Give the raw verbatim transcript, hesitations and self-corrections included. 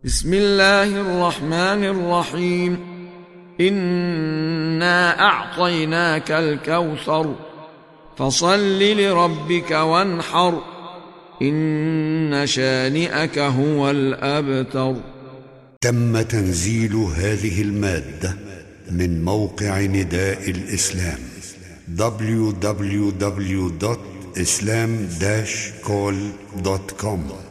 بسم الله الرحمن الرحيم. إنا أعطيناك الكوثر فصل لربك وانحر إن شانئك هو الأبتر. تم تنزيل هذه المادة من موقع نداء الإسلام دبليو دبليو دبليو دوت إسلام داش كول دوت كوم.